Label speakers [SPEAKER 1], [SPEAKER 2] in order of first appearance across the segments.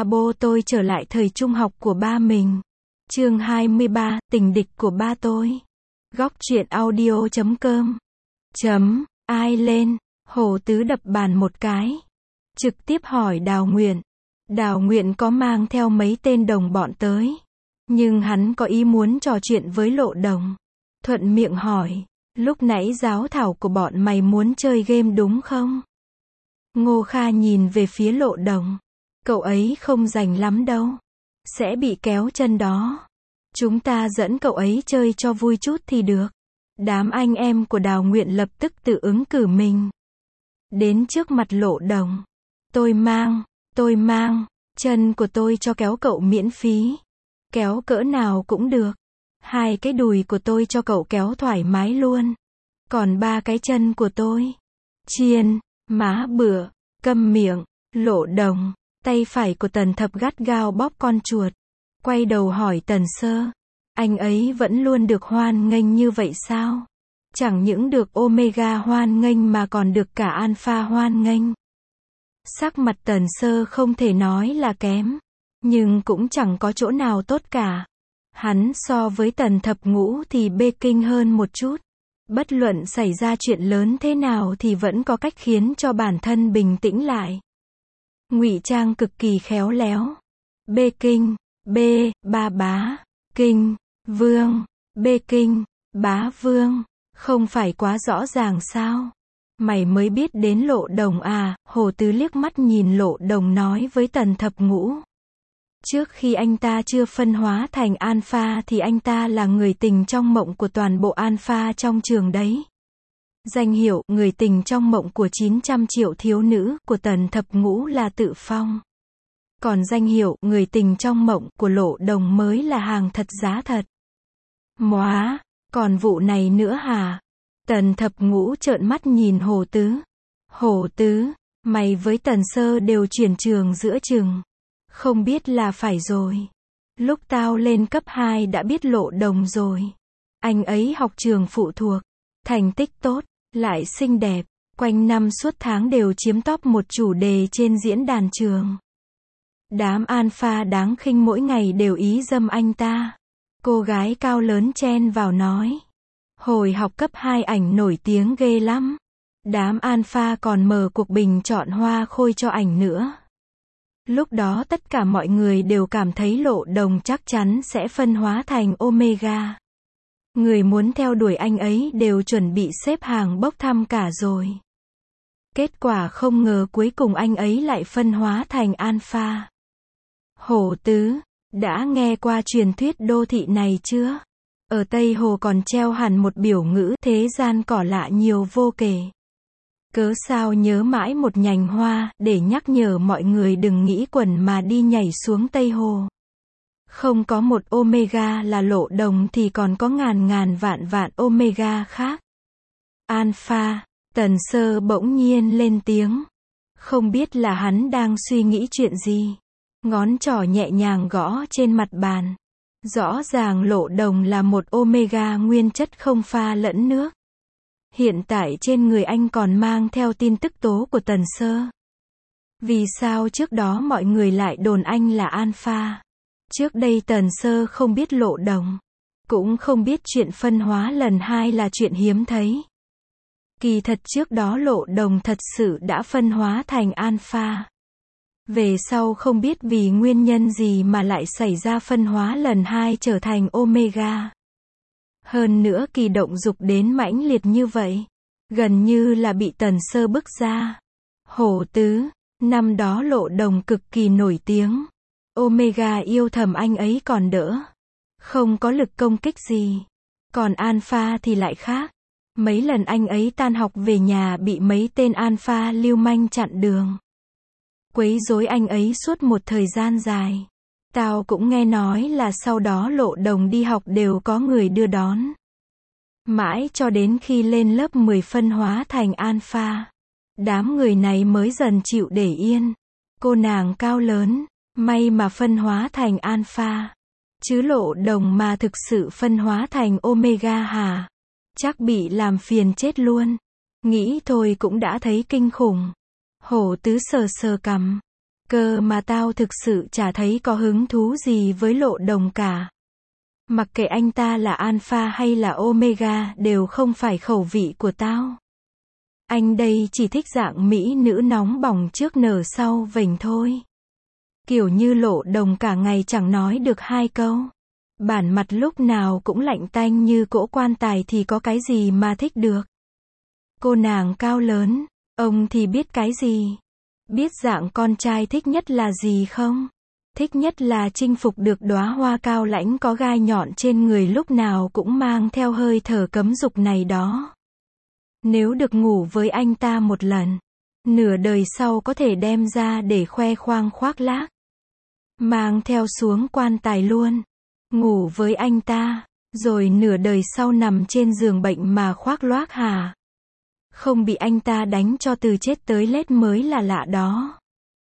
[SPEAKER 1] Abo tôi trở lại thời trung học của ba mình. Chương 23, tình địch của ba tôi. Góc truyện audio.com. Ai lên? Hồ Tứ đập bàn một cái. Trực tiếp hỏi Đào Nguyện. Đào Nguyện có mang theo mấy tên đồng bọn tới. Nhưng hắn có ý muốn trò chuyện với Lộ Đồng. Thuận miệng hỏi, lúc nãy giáo thảo của bọn mày muốn chơi game đúng không? Ngô Kha nhìn về phía Lộ Đồng. Cậu ấy không rành lắm đâu. Sẽ bị kéo chân đó. Chúng ta dẫn cậu ấy chơi cho vui chút thì được. Đám anh em của Đào Nguyện lập tức tự ứng cử mình. Đến trước mặt Lộ Đồng. Tôi mang, chân của tôi cho kéo cậu miễn phí. Kéo cỡ nào cũng được. 2 cái đùi của tôi cho cậu kéo thoải mái luôn. Còn 3 cái chân của tôi. Chiên, má bựa, câm miệng, Lộ Đồng. Tay phải của Tần Thập gắt gao bóp con chuột. Quay đầu hỏi Tần Sơ. Anh ấy vẫn luôn được hoan nghênh như vậy sao? Chẳng những được Omega hoan nghênh mà còn được cả Alpha hoan nghênh. Sắc mặt Tần Sơ không thể nói là kém. Nhưng cũng chẳng có chỗ nào tốt cả. Hắn so với Tần Thập Ngũ thì bê kinh hơn một chút. Bất luận xảy ra chuyện lớn thế nào thì vẫn có cách khiến cho bản thân bình tĩnh lại. Ngụy trang cực kỳ khéo léo. Bê kinh, ba bá, kinh, vương, bê kinh, bá vương. Không phải quá rõ ràng sao? Mày mới biết đến Lộ Đồng à? Hồ Tứ liếc mắt nhìn Lộ Đồng nói với Tần Thập Ngũ. Trước khi anh ta chưa phân hóa thành Alpha thì anh ta là người tình trong mộng của toàn bộ Alpha trong trường đấy. Danh hiệu người tình trong mộng của 900 triệu thiếu nữ của Tần Thập Ngũ là Tự Phong. Còn danh hiệu người tình trong mộng của Lộ Đồng mới là hàng thật giá thật. Móa, còn vụ này nữa hả? Tần Thập Ngũ trợn mắt nhìn Hồ Tứ. Hồ Tứ, mày với Tần Sơ đều chuyển trường giữa chừng. Không biết là phải rồi. Lúc tao lên cấp 2 đã biết Lộ Đồng rồi. Anh ấy học trường phụ thuộc. Thành tích tốt, lại xinh đẹp. Quanh năm suốt tháng đều chiếm top một chủ đề trên diễn đàn trường. Đám Alpha đáng khinh mỗi ngày đều ý dâm anh ta. Cô gái cao lớn chen vào nói. Hồi học cấp 2 ảnh nổi tiếng ghê lắm. Đám Alpha còn mở cuộc bình chọn hoa khôi cho ảnh nữa. Lúc đó tất cả mọi người đều cảm thấy Lộ Đồng chắc chắn sẽ phân hóa thành Omega. Người muốn theo đuổi anh ấy đều chuẩn bị xếp hàng bốc thăm cả rồi. Kết quả không ngờ cuối cùng anh ấy lại phân hóa thành Alpha. Hổ Tứ, đã nghe qua truyền thuyết đô thị này chưa? Ở Tây Hồ còn treo hẳn một biểu ngữ thế gian cỏ lạ nhiều vô kể. Cớ sao nhớ mãi một nhành hoa để nhắc nhở mọi người đừng nghĩ quẩn mà đi nhảy xuống Tây Hồ. Không có một Omega là Lộ Đồng thì còn có ngàn vạn Omega khác. Alpha, Tần Sơ bỗng nhiên lên tiếng. Không biết là hắn đang suy nghĩ chuyện gì. Ngón trỏ nhẹ nhàng gõ trên mặt bàn. Rõ ràng Lộ Đồng là một Omega nguyên chất không pha lẫn nước. Hiện tại trên người anh còn mang theo tin tức tố của Tần Sơ. Vì sao trước đó mọi người lại đồn anh là Alpha? Trước đây Tần Sơ không biết Lộ Đồng. Cũng không biết chuyện phân hóa lần 2 là chuyện hiếm thấy. Kỳ thật trước đó Lộ Đồng thật sự đã phân hóa thành Alpha. Về sau không biết vì nguyên nhân gì mà lại xảy ra phân hóa lần 2 trở thành Omega. Hơn nữa kỳ động dục đến mãnh liệt như vậy. Gần như là bị Tần Sơ bức ra. Hổ Tứ, năm đó Lộ Đồng cực kỳ nổi tiếng. Omega yêu thầm anh ấy còn đỡ. Không có lực công kích gì. Còn Alpha thì lại khác. Mấy lần anh ấy tan học về nhà bị mấy tên Alpha lưu manh chặn đường. Quấy rối anh ấy suốt một thời gian dài. Tao cũng nghe nói là sau đó Lộ Đồng đi học đều có người đưa đón. Mãi cho đến khi lên lớp 10 phân hóa thành Alpha. Đám người này mới dần chịu để yên. Cô nàng cao lớn, may mà phân hóa thành Alpha. Chứ Lộ Đồng mà thực sự phân hóa thành Omega hả? Chắc bị làm phiền chết luôn. Nghĩ thôi cũng đã thấy kinh khủng. Hổ Tứ sờ sờ cằm. Cơ mà tao thực sự chả thấy có hứng thú gì với Lộ Đồng cả. Mặc kệ anh ta là Alpha hay là Omega đều không phải khẩu vị của tao. Anh đây chỉ thích dạng mỹ nữ nóng bỏng trước nở sau vểnh thôi. Kiểu như Lộ Đồng cả ngày chẳng nói được hai câu. Bản mặt lúc nào cũng lạnh tanh như cỗ quan tài thì có cái gì mà thích được. Cô nàng cao lớn, ông thì biết cái gì? Biết dạng con trai thích nhất là gì không? Thích nhất là chinh phục được đóa hoa cao lãnh có gai nhọn trên người lúc nào cũng mang theo hơi thở cấm dục này đó. Nếu được ngủ với anh ta một lần, nửa đời sau có thể đem ra để khoe khoang khoác lác. Mang theo xuống quan tài luôn. Ngủ với anh ta, rồi nửa đời sau nằm trên giường bệnh mà khoác loác hả? Không bị anh ta đánh cho từ chết tới lết mới là lạ đó.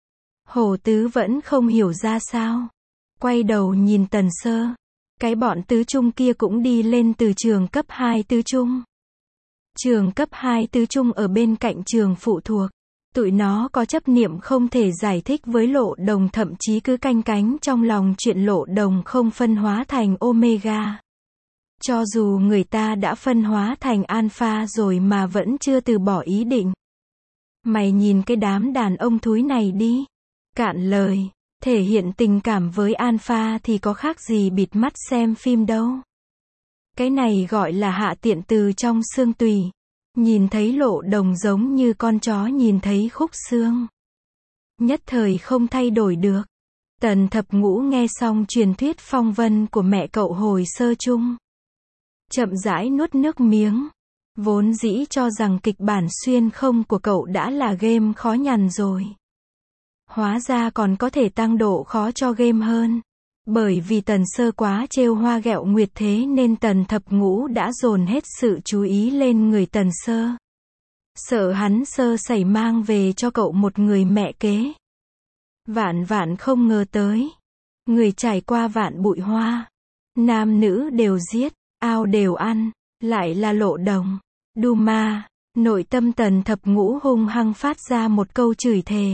[SPEAKER 1] Hồ Tứ vẫn không hiểu ra sao. Quay đầu nhìn Tần Sơ. Cái bọn tứ trung kia cũng đi lên từ trường cấp 2 tứ trung. Trường cấp 2 tứ trung ở bên cạnh trường phụ thuộc. Tụi nó có chấp niệm không thể giải thích với Lộ Đồng, thậm chí cứ canh cánh trong lòng chuyện Lộ Đồng không phân hóa thành Omega. Cho dù người ta đã phân hóa thành Alpha rồi mà vẫn chưa từ bỏ ý định. Mày nhìn cái đám đàn ông thúi này đi. Cạn lời, thể hiện tình cảm với Alpha thì có khác gì bịt mắt xem phim đâu. Cái này gọi là hạ tiện từ trong xương tùy. Nhìn thấy Lộ Đồng giống như con chó nhìn thấy khúc xương. Nhất thời không thay đổi được. Tần Thập Ngũ nghe xong truyền thuyết phong vân của mẹ cậu hồi sơ chung. Chậm rãi nuốt nước miếng. Vốn dĩ cho rằng kịch bản xuyên không của cậu đã là game khó nhằn rồi. Hóa ra còn có thể tăng độ khó cho game hơn. Bởi vì Tần Sơ quá trêu hoa ghẹo nguyệt thế nên Tần Thập Ngũ đã dồn hết sự chú ý lên người Tần Sơ. Sợ hắn sơ sẩy mang về cho cậu một người mẹ kế. Vạn vạn không ngờ tới. Người trải qua vạn bụi hoa. Nam nữ đều giết, ao đều ăn, lại là Lộ Đồng. Đu ma, nội tâm Tần Thập Ngũ hung hăng phát ra một câu chửi thề.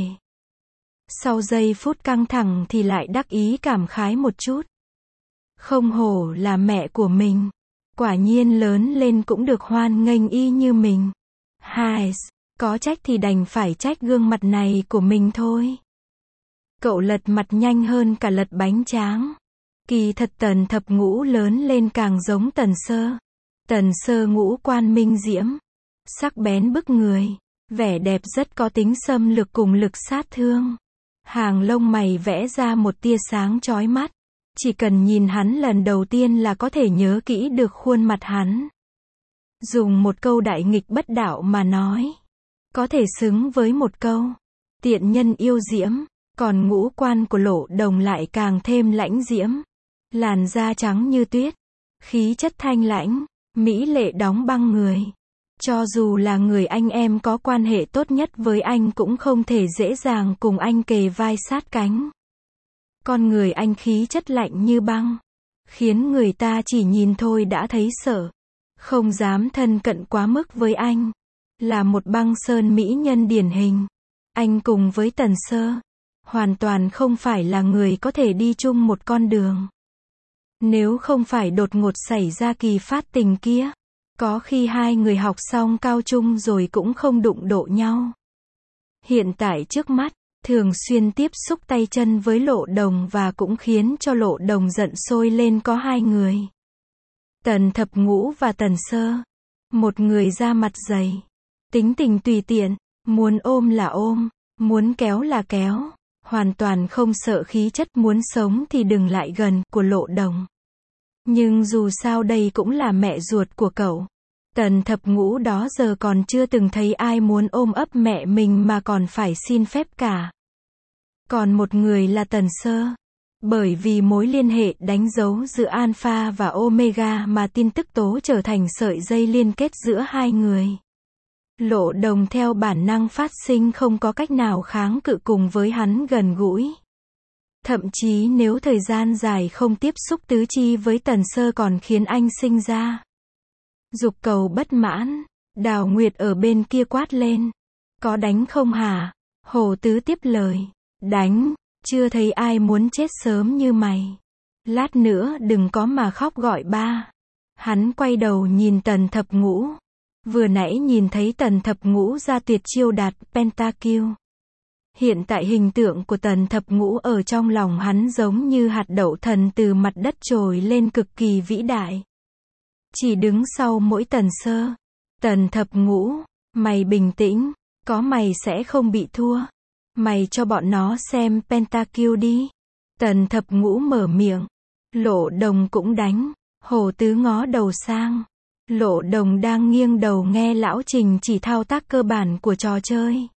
[SPEAKER 1] Sau giây phút căng thẳng thì lại đắc ý cảm khái một chút. Không hổ là mẹ của mình. Quả nhiên lớn lên cũng được hoan nghênh y như mình. Hai, có trách thì đành phải trách gương mặt này của mình thôi. Cậu lật mặt nhanh hơn cả lật bánh tráng. Kỳ thật Tần Thập Ngũ lớn lên càng giống Tần Sơ. Tần Sơ ngũ quan minh diễm, sắc bén bức người, vẻ đẹp rất có tính xâm lược cùng lực sát thương. Hàng lông mày vẽ ra một tia sáng chói mắt. Chỉ cần nhìn hắn lần đầu tiên là có thể nhớ kỹ được khuôn mặt hắn. Dùng một câu đại nghịch bất đạo mà nói, có thể xứng với một câu tiện nhân yêu diễm. Còn ngũ quan của Lộ Đồng lại càng thêm lãnh diễm. Làn da trắng như tuyết, khí chất thanh lãnh, mỹ lệ đóng băng người. Cho dù là người anh em có quan hệ tốt nhất với anh cũng không thể dễ dàng cùng anh kề vai sát cánh. Con người anh khí chất lạnh như băng, khiến người ta chỉ nhìn thôi đã thấy sợ, không dám thân cận quá mức với anh. Là một băng sơn mỹ nhân điển hình. Anh cùng với Tần Sơ, hoàn toàn không phải là người có thể đi chung một con đường. Nếu không phải đột ngột xảy ra kỳ phát tình kia, có khi hai người học xong cao trung rồi cũng không đụng độ nhau. Hiện tại trước mắt, thường xuyên tiếp xúc tay chân với Lộ Đồng và cũng khiến cho Lộ Đồng giận sôi lên có hai người. Tần Thập Ngũ và Tần Sơ. Một người da mặt dày, tính tình tùy tiện, muốn ôm là ôm, muốn kéo là kéo, hoàn toàn không sợ khí chất muốn sống thì đừng lại gần của Lộ Đồng. Nhưng dù sao đây cũng là mẹ ruột của cậu. Tần Thập Ngũ đó giờ còn chưa từng thấy ai muốn ôm ấp mẹ mình mà còn phải xin phép cả. Còn một người là Tần Sơ. Bởi vì mối liên hệ đánh dấu giữa Alpha và Omega mà tin tức tố trở thành sợi dây liên kết giữa hai người. Lộ Đồng theo bản năng phát sinh không có cách nào kháng cự cùng với hắn gần gũi. Thậm chí nếu thời gian dài không tiếp xúc tứ chi với Tần Sơ còn khiến anh sinh ra dục cầu bất mãn. Đào Nguyệt ở bên kia quát lên. Có đánh không hả? Hồ Tứ tiếp lời. Đánh, chưa thấy ai muốn chết sớm như mày. Lát nữa đừng có mà khóc gọi ba. Hắn quay đầu nhìn Tần Thập Ngũ. Vừa nãy nhìn thấy Tần Thập Ngũ ra tuyệt chiêu đạt Pentakill. Hiện tại hình tượng của Tần Thập Ngũ ở trong lòng hắn giống như hạt đậu thần từ mặt đất trồi lên cực kỳ vĩ đại. Chỉ đứng sau mỗi Tần Sơ. Tần Thập Ngũ, mày bình tĩnh, có mày sẽ không bị thua. Mày cho bọn nó xem Pentakill đi. Tần Thập Ngũ mở miệng. Lộ Đồng cũng đánh. Hồ Tứ ngó đầu sang. Lộ Đồng đang nghiêng đầu nghe lão Trình chỉ thao tác cơ bản của trò chơi.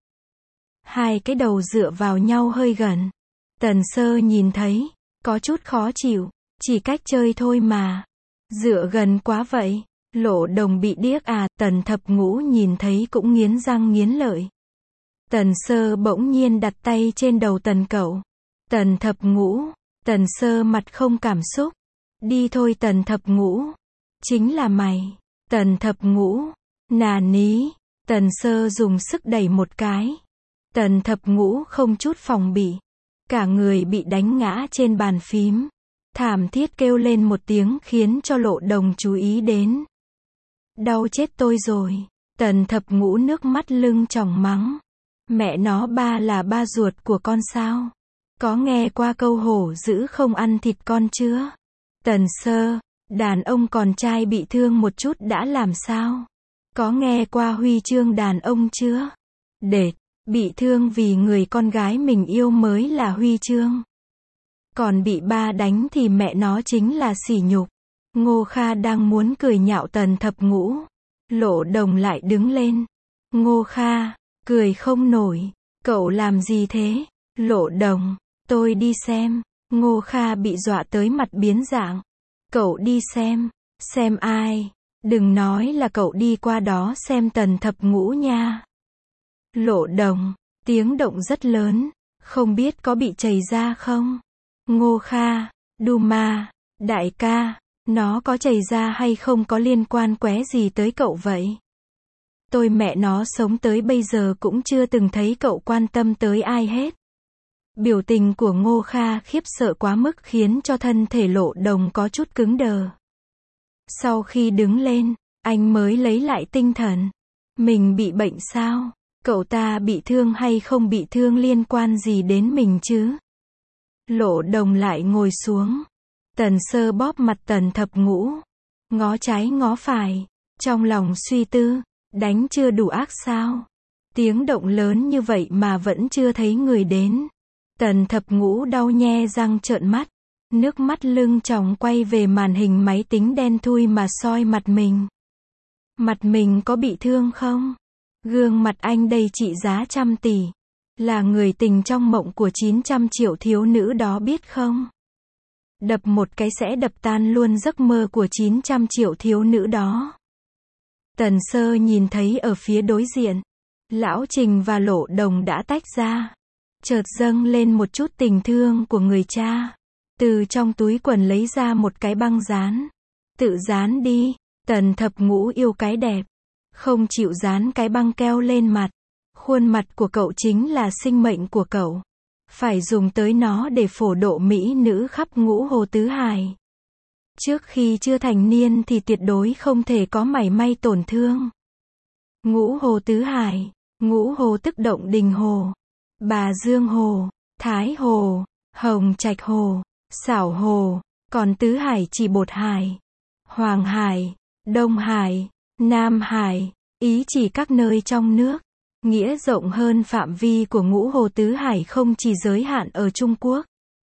[SPEAKER 1] Hai cái đầu dựa vào nhau hơi gần. Tần Sơ nhìn thấy, có chút khó chịu, chỉ cách chơi thôi mà. Dựa gần quá vậy. Lộ Đồng bị điếc à, Tần Thập Ngũ nhìn thấy cũng nghiến răng nghiến lợi. Tần Sơ bỗng nhiên đặt tay trên đầu Tần Cậu. Tần Thập Ngũ, Tần Sơ mặt không cảm xúc. Đi thôi Tần Thập Ngũ. Chính là mày. Tần Thập Ngũ. Nà ní. Tần Sơ dùng sức đẩy một cái. Tần Thập Ngũ không chút phòng bị. Cả người bị đánh ngã trên bàn phím. Thảm thiết kêu lên một tiếng khiến cho Lộ Đồng chú ý đến. Đau chết tôi rồi. Tần Thập Ngũ nước mắt lưng tròng mắng. Mẹ nó, ba là ba ruột của con sao? Có nghe qua câu hổ dữ không ăn thịt con chưa? Tần Sơ, đàn ông con trai bị thương một chút đã làm sao? Có nghe qua huy chương đàn ông chưa? Đệt, bị thương vì người con gái mình yêu mới là huy chương. Còn bị ba đánh thì mẹ nó chính là sỉ nhục. Ngô Kha đang muốn cười nhạo Tần Thập Ngũ. Lộ Đồng lại đứng lên. Ngô Kha, cười không nổi. Cậu làm gì thế? Lộ Đồng, tôi đi xem. Ngô Kha bị dọa tới mặt biến dạng. Cậu đi xem. Xem ai? Đừng nói là cậu đi qua đó xem Tần Thập Ngũ nha. Lộ Đồng, tiếng động rất lớn. Không biết có bị chảy ra không? Ngô Kha, Duma, đại ca, nó có chảy ra hay không có liên quan qué gì tới cậu vậy? Tôi mẹ nó sống tới bây giờ cũng chưa từng thấy cậu quan tâm tới ai hết. Biểu tình của Ngô Kha khiếp sợ quá mức khiến cho thân thể Lộ Đồng có chút cứng đờ. Sau khi đứng lên, anh mới lấy lại tinh thần. Mình bị bệnh sao? Cậu ta bị thương hay không bị thương liên quan gì đến mình chứ? Lộ Đồng lại ngồi xuống. Tần Sơ bóp mặt Tần Thập Ngũ. Ngó trái ngó phải. Trong lòng suy tư. Đánh chưa đủ ác sao? Tiếng động lớn như vậy mà vẫn chưa thấy người đến. Tần Thập Ngũ đau nhe răng trợn mắt. Nước mắt lưng tròng quay về màn hình máy tính đen thui mà soi mặt mình. Mặt mình có bị thương không? Gương mặt anh đây trị giá 100 tỷ. Là người tình trong mộng của 900 triệu thiếu nữ đó biết không? Đập một cái sẽ đập tan luôn giấc mơ của 900 triệu thiếu nữ đó. Tần Sơ nhìn thấy ở phía đối diện, Lão Trình và Lộ Đồng đã tách ra. Chợt dâng lên một chút tình thương của người cha. Từ trong túi quần lấy ra một cái băng dán. Tự dán đi. Tần Thập Ngũ yêu cái đẹp. Không chịu dán cái băng keo lên mặt. Khuôn mặt của cậu chính là sinh mệnh của cậu. Phải dùng tới nó để phổ độ mỹ nữ khắp Ngũ Hồ Tứ Hải. Trước khi chưa thành niên thì tuyệt đối không thể có mảy may tổn thương. Ngũ Hồ Tứ Hải, Ngũ Hồ tức Động Đình Hồ, Bà Dương Hồ, Thái Hồ, Hồng Trạch Hồ, Xảo Hồ, còn Tứ Hải chỉ Bột Hải, Hoàng Hải, Đông Hải, Nam Hải, ý chỉ các nơi trong nước. Nghĩa rộng hơn phạm vi của Ngũ Hồ Tứ Hải không chỉ giới hạn ở Trung Quốc,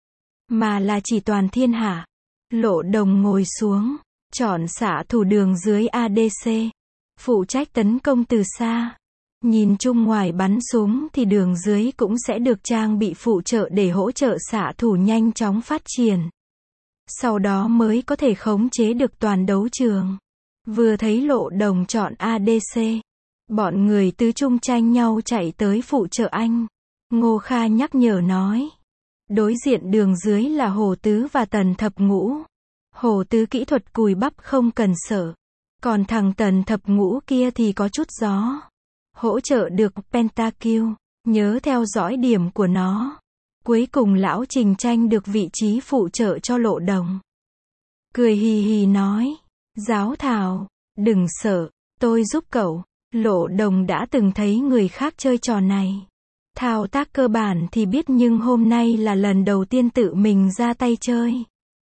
[SPEAKER 1] mà là chỉ toàn thiên hạ. Lộ Đồng ngồi xuống, chọn xạ thủ đường dưới ADC, phụ trách tấn công từ xa. Nhìn chung ngoài bắn súng thì đường dưới cũng sẽ được trang bị phụ trợ để hỗ trợ xạ thủ nhanh chóng phát triển. Sau đó mới có thể khống chế được toàn đấu trường. Vừa thấy Lộ Đồng chọn ADC, bọn người tứ trung tranh nhau chạy tới phụ trợ anh. Ngô Kha nhắc nhở nói. Đối diện đường dưới là Hồ Tứ và Tần Thập Ngũ. Hồ Tứ kỹ thuật cùi bắp không cần sợ. Còn thằng Tần Thập Ngũ kia thì có chút gió. Hỗ trợ được Pentakill. Nhớ theo dõi điểm của nó. Cuối cùng lão Trình tranh được vị trí phụ trợ cho Lộ Đồng. Cười hì hì nói, Giáo Thảo, đừng sợ, tôi giúp cậu. Lộ Đồng đã từng thấy người khác chơi trò này. Thao tác cơ bản thì biết nhưng hôm nay là lần đầu tiên tự mình ra tay chơi.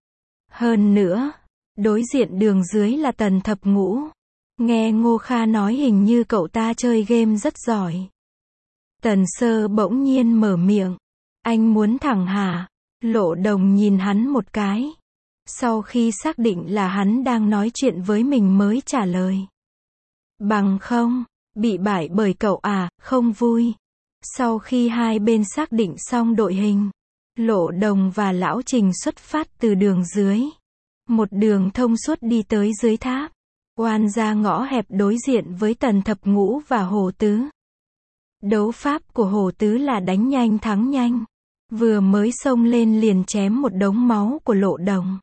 [SPEAKER 1] Hơn nữa, đối diện đường dưới là Tần Thập Ngũ. Nghe Ngô Kha nói hình như cậu ta chơi game rất giỏi. Tần Sơ bỗng nhiên mở miệng. Anh muốn thẳng hả? Lộ Đồng nhìn hắn một cái. Sau khi xác định là hắn đang nói chuyện với mình mới trả lời. Bằng không, bị bại bởi cậu à, không vui. Sau khi hai bên xác định xong đội hình, Lộ Đồng và Lão Trình xuất phát từ đường dưới. Một đường thông suốt đi tới dưới tháp. Oan ra ngõ hẹp đối diện với Tần Thập Ngũ và Hồ Tứ. Đấu pháp của Hồ Tứ là đánh nhanh thắng nhanh. Vừa mới xông lên liền chém một đống máu của Lộ Đồng.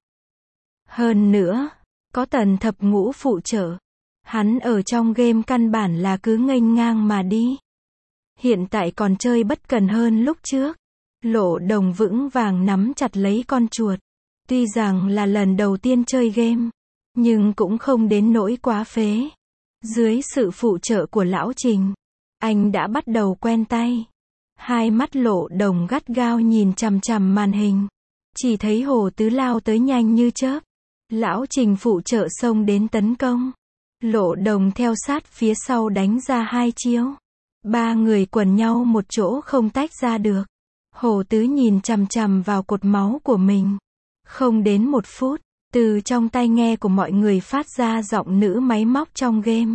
[SPEAKER 1] Hơn nữa, có Tần Thập Ngũ phụ trợ. Hắn ở trong game căn bản là cứ nghênh ngang mà đi. Hiện tại còn chơi bất cần hơn lúc trước. Lộ Đồng vững vàng nắm chặt lấy con chuột. Tuy rằng là lần đầu tiên chơi game, nhưng cũng không đến nỗi quá phế. Dưới sự phụ trợ của Lão Trình, anh đã bắt đầu quen tay. Hai mắt Lộ Đồng gắt gao nhìn chằm chằm màn hình. Chỉ thấy Hồ Tứ lao tới nhanh như chớp. Lão Trình phụ trợ xông đến tấn công. Lộ Đồng theo sát phía sau đánh ra hai chiêu. Ba người quần nhau một chỗ không tách ra được. Hồ Tứ nhìn chằm chằm vào cột máu của mình. Không đến một phút, từ trong tai nghe của mọi người phát ra giọng nữ máy móc trong game.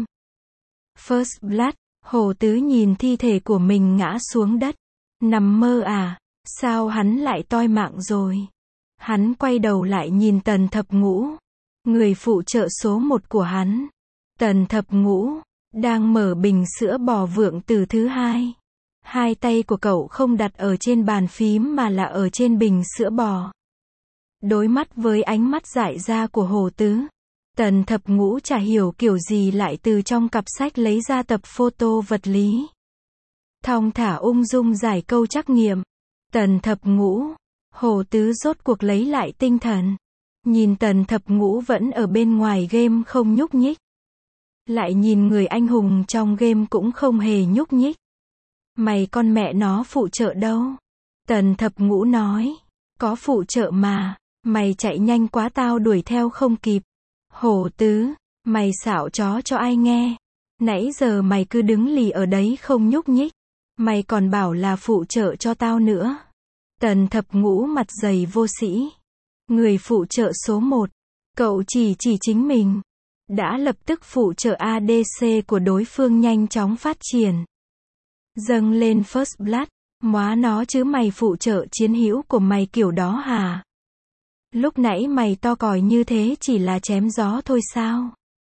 [SPEAKER 1] First Blood, Hồ Tứ nhìn thi thể của mình ngã xuống đất. Nằm mơ à, sao hắn lại toi mạng rồi? Hắn quay đầu lại nhìn Tần Thập Ngũ, người phụ trợ số 1 của hắn. Tần Thập Ngũ đang mở bình sữa bò vượng từ thứ hai. Hai tay của cậu không đặt ở trên bàn phím mà là ở trên bình sữa bò. Đối mắt với ánh mắt dại ra của Hồ Tứ, Tần Thập Ngũ chả hiểu kiểu gì lại từ trong cặp sách lấy ra tập photo vật lý. Thong thả ung dung giải câu trắc nghiệm. Tần Thập Ngũ, Hồ Tứ rốt cuộc lấy lại tinh thần. Nhìn Tần Thập Ngũ vẫn ở bên ngoài game không nhúc nhích. Lại nhìn người anh hùng trong game cũng không hề nhúc nhích. Mày con mẹ nó phụ trợ đâu? Tần Thập Ngũ nói. Có phụ trợ mà. Mày chạy nhanh quá tao đuổi theo không kịp. Hồ Tứ, mày xạo chó cho ai nghe? Nãy giờ mày cứ đứng lì ở đấy không nhúc nhích. Mày còn bảo là phụ trợ cho tao nữa. Tần Thập Ngũ mặt dày vô sĩ. Người phụ trợ số 1. Cậu chỉ chính mình. Đã lập tức phụ trợ ADC của đối phương nhanh chóng phát triển. Dâng lên First Blood. Móa nó chứ mày phụ trợ chiến hữu của mày kiểu đó hả? Lúc nãy mày to còi như thế chỉ là chém gió thôi sao?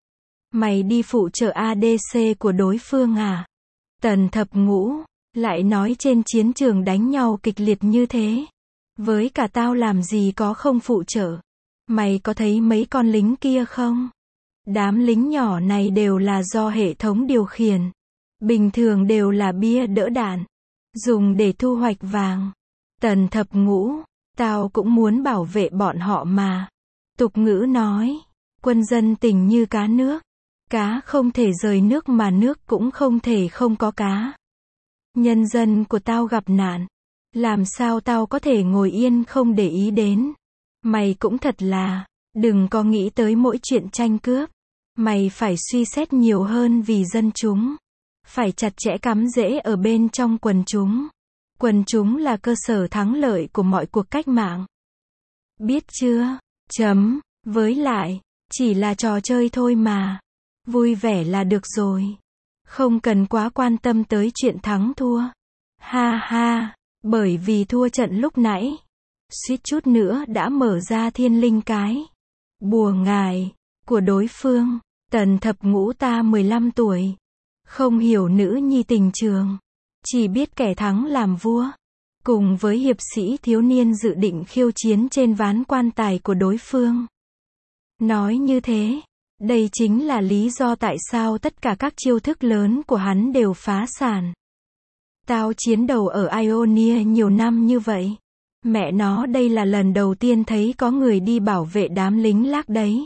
[SPEAKER 1] Mày đi phụ trợ ADC của đối phương à? Tần Thập Ngũ lại nói trên chiến trường đánh nhau kịch liệt như thế. Với cả tao làm gì có không phụ trợ. Mày có thấy mấy con lính kia không? Đám lính nhỏ này đều là do hệ thống điều khiển. Bình thường đều là bia đỡ đạn. Dùng để thu hoạch vàng. Tần Thập Ngũ, tao cũng muốn bảo vệ bọn họ mà. Tục ngữ nói, quân dân tình như cá nước. Cá không thể rời nước mà nước cũng không thể không có cá. Nhân dân của tao gặp nạn. Làm sao tao có thể ngồi yên không để ý đến. Mày cũng thật là, đừng có nghĩ tới mỗi chuyện tranh cướp. Mày phải suy xét nhiều hơn vì dân chúng. Phải chặt chẽ cắm rễ ở bên trong quần chúng. Quần chúng là cơ sở thắng lợi của mọi cuộc cách mạng. Biết chưa? Với lại, chỉ là trò chơi thôi mà. Vui vẻ là được rồi. Không cần quá quan tâm tới chuyện thắng thua. Ha ha, bởi vì thua trận lúc nãy. Suýt chút nữa đã mở ra thiên linh cái. Bùa ngài, của đối phương. Tần Thập Ngũ ta 15 tuổi. Không hiểu nữ nhi tình trường. Chỉ biết kẻ thắng làm vua. Cùng với hiệp sĩ thiếu niên dự định khiêu chiến trên ván quan tài của đối phương. Nói như thế, đây chính là lý do tại sao tất cả các chiêu thức lớn của hắn đều phá sản. Tao chiến đấu ở Ionia nhiều năm như vậy. Mẹ nó đây là lần đầu tiên thấy có người đi bảo vệ đám lính lác đấy.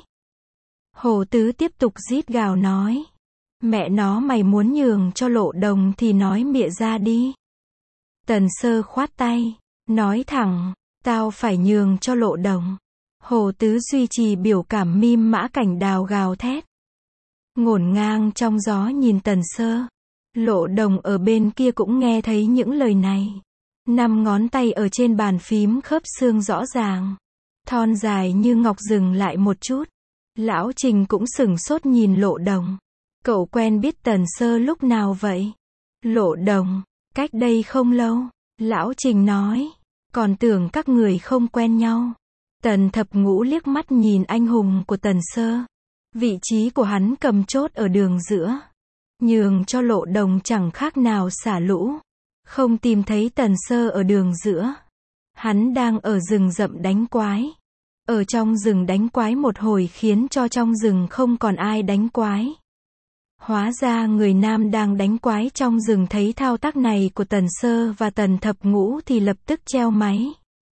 [SPEAKER 1] Hồ Tứ tiếp tục rít gào nói. Mẹ nó mày muốn nhường cho Lộ Đồng thì nói mịa ra đi. Tần Sơ khoát tay, nói thẳng, tao phải nhường cho Lộ Đồng. Hồ Tứ duy trì biểu cảm mim Mã Cảnh Đào gào thét. Ngổn ngang trong gió nhìn Tần Sơ. Lộ Đồng ở bên kia cũng nghe thấy những lời này. 5 ngón tay ở trên bàn phím khớp xương rõ ràng. Thon dài như ngọc dừng lại một chút. Lão Trình cũng sửng sốt nhìn Lộ Đồng. Cậu quen biết Tần Sơ lúc nào vậy? Lộ Đồng, cách đây không lâu. Lão Trình nói. Còn tưởng các người không quen nhau. Tần Thập Ngũ liếc mắt nhìn anh hùng của Tần Sơ. Vị trí của hắn cầm chốt ở đường giữa. Nhường cho Lộ Đồng chẳng khác nào xả lũ. Không tìm thấy Tần Sơ ở đường giữa. Hắn đang ở rừng rậm đánh quái. Ở trong rừng đánh quái một hồi khiến cho trong rừng không còn ai đánh quái. Hóa ra người nam đang đánh quái trong rừng thấy thao tác này của Tần Sơ và Tần Thập Ngũ thì lập tức treo máy.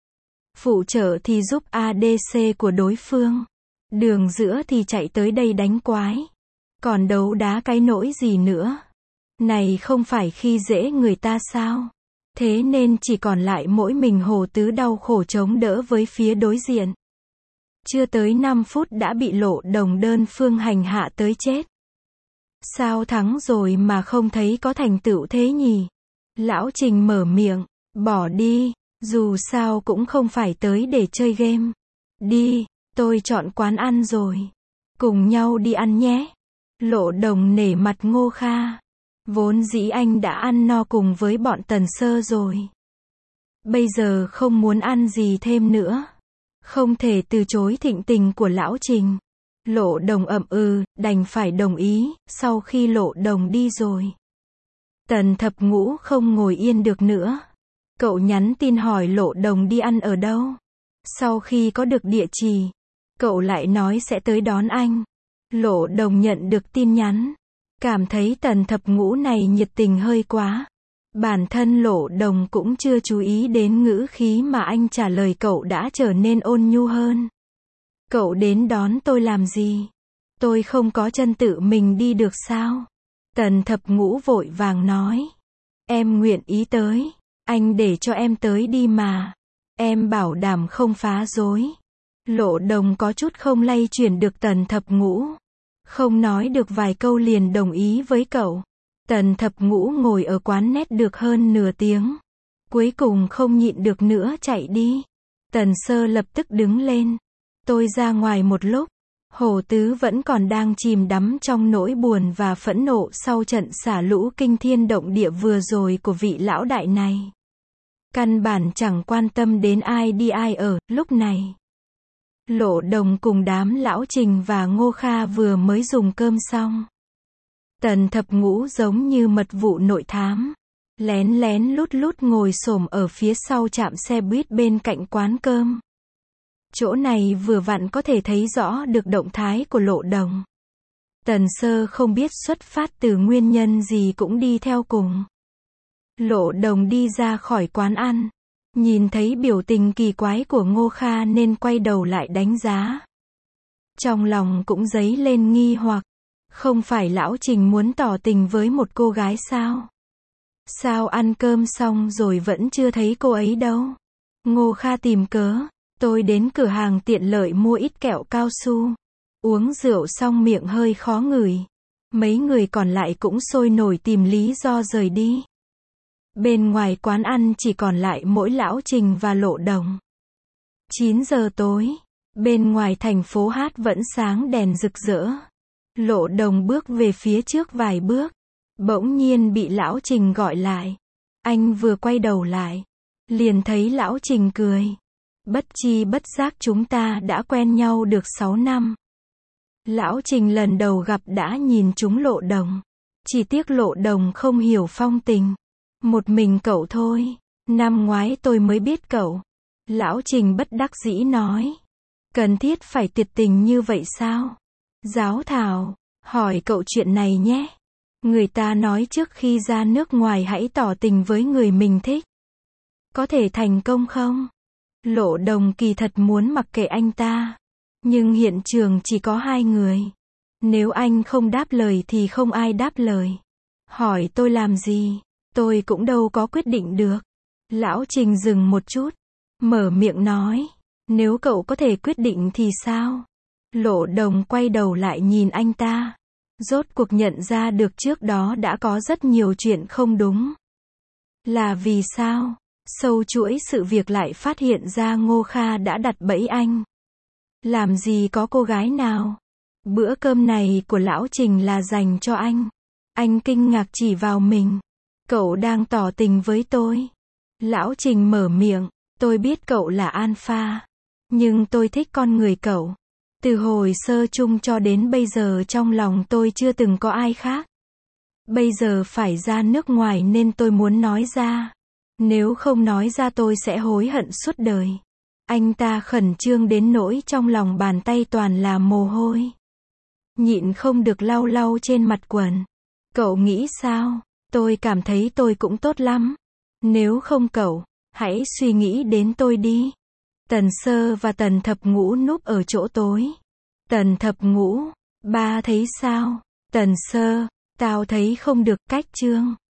[SPEAKER 1] Phụ trợ thì giúp ADC của đối phương. Đường giữa thì chạy tới đây đánh quái. Còn đấu đá cái nỗi gì nữa. Này không phải khi dễ người ta sao? Thế nên chỉ còn lại mỗi mình Hồ Tứ đau khổ chống đỡ với phía đối diện. Chưa tới 5 phút đã bị Lộ Đồng đơn phương hành hạ tới chết. Sao thắng rồi mà không thấy có thành tựu thế nhỉ? Lão Trình mở miệng, bỏ đi, dù sao cũng không phải tới để chơi game. Đi, tôi chọn quán ăn rồi. Cùng nhau đi ăn nhé. Lộ Đồng nể mặt Ngô Kha. Vốn dĩ anh đã ăn no cùng với bọn Tần Sơ rồi. Bây giờ không muốn ăn gì thêm nữa. Không thể từ chối thịnh tình của Lão Trình. Lộ Đồng ậm đành phải đồng ý, sau khi Lộ Đồng đi rồi. Tần Thập Ngũ không ngồi yên được nữa. Cậu nhắn tin hỏi Lộ Đồng đi ăn ở đâu. Sau khi có được địa chỉ, cậu lại nói sẽ tới đón anh. Lộ Đồng nhận được tin nhắn. Cảm thấy Tần Thập Ngũ này nhiệt tình hơi quá. Bản thân Lộ Đồng cũng chưa chú ý đến ngữ khí mà anh trả lời cậu đã trở nên ôn nhu hơn. Cậu đến đón tôi làm gì? Tôi không có chân tự mình đi được sao? Tần Thập Ngũ vội vàng nói. Em nguyện ý tới. Anh để cho em tới đi mà. Em bảo đảm không phá rối. Lộ Đồng có chút không lay chuyển được Tần Thập Ngũ. Không nói được vài câu liền đồng ý với cậu. Tần Thập Ngũ ngồi ở quán net được hơn nửa tiếng. Cuối cùng không nhịn được nữa chạy đi. Tần Sơ lập tức đứng lên. Tôi ra ngoài một lúc. Hồ Tứ vẫn còn đang chìm đắm trong nỗi buồn và phẫn nộ sau trận xả lũ kinh thiên động địa vừa rồi của vị lão đại này. Căn bản chẳng quan tâm đến ai đi ai ở, lúc này. Lộ Đồng cùng đám Lão Trình và Ngô Kha vừa mới dùng cơm xong. Tần Thập Ngũ giống như mật vụ nội thám. Lén lén lút lút ngồi xổm ở phía sau trạm xe buýt bên cạnh quán cơm. Chỗ này vừa vặn có thể thấy rõ được động thái của Lộ Đồng. Tần Sơ không biết xuất phát từ nguyên nhân gì cũng đi theo cùng. Lộ Đồng đi ra khỏi quán ăn. Nhìn thấy biểu tình kỳ quái của Ngô Kha nên quay đầu lại đánh giá. Trong lòng cũng dấy lên nghi hoặc. Không phải Lão Trình muốn tỏ tình với một cô gái sao? Sao ăn cơm xong rồi vẫn chưa thấy cô ấy đâu? Ngô Kha tìm cớ. Tôi đến cửa hàng tiện lợi mua ít kẹo cao su. Uống rượu xong miệng hơi khó ngửi. Mấy người còn lại cũng sôi nổi tìm lý do rời đi. Bên ngoài quán ăn chỉ còn lại mỗi Lão Trình và Lộ Đồng. 9 giờ tối. Bên ngoài thành phố Hát vẫn sáng đèn rực rỡ. Lộ Đồng bước về phía trước vài bước. Bỗng nhiên bị Lão Trình gọi lại. Anh vừa quay đầu lại. Liền thấy Lão Trình cười. Bất chi bất giác chúng ta đã quen nhau được 6 năm. Lão Trình lần đầu gặp đã nhìn trúng Lộ Đồng. Chỉ tiếc Lộ Đồng không hiểu phong tình. Một mình cậu thôi. Năm ngoái tôi mới biết cậu. Lão Trình bất đắc dĩ nói. Cần thiết phải tuyệt tình như vậy sao? Giáo Thảo, hỏi cậu chuyện này nhé. Người ta nói trước khi ra nước ngoài hãy tỏ tình với người mình thích. Có thể thành công không? Lộ Đồng kỳ thật muốn mặc kệ anh ta. Nhưng hiện trường chỉ có hai người. Nếu anh không đáp lời thì không ai đáp lời. Hỏi tôi làm gì? Tôi cũng đâu có quyết định được. Lão Trình dừng một chút. Mở miệng nói. Nếu cậu có thể quyết định thì sao? Lộ Đồng quay đầu lại nhìn anh ta. Rốt cuộc nhận ra được trước đó đã có rất nhiều chuyện không đúng. Là vì sao? Sâu chuỗi sự việc lại phát hiện ra Ngô Kha đã đặt bẫy anh. Làm gì có cô gái nào? Bữa cơm này của Lão Trình là dành cho anh. Anh kinh ngạc chỉ vào mình. Cậu đang tỏ tình với tôi. Lão Trình mở miệng. Tôi biết cậu là alpha. Nhưng tôi thích con người cậu. Từ hồi sơ chung cho đến bây giờ trong lòng tôi chưa từng có ai khác. Bây giờ phải ra nước ngoài nên tôi muốn nói ra. Nếu không nói ra tôi sẽ hối hận suốt đời. Anh ta khẩn trương đến nỗi trong lòng bàn tay toàn là mồ hôi. Nhịn không được lau lau trên mặt quần. Cậu nghĩ sao? Tôi cảm thấy tôi cũng tốt lắm. Nếu không cậu, hãy suy nghĩ đến tôi đi. Tần Sơ và Tần Thập Ngũ núp ở chỗ tối. Tần Thập Ngũ, ba thấy sao? Tần Sơ, tao thấy không được. Cách chương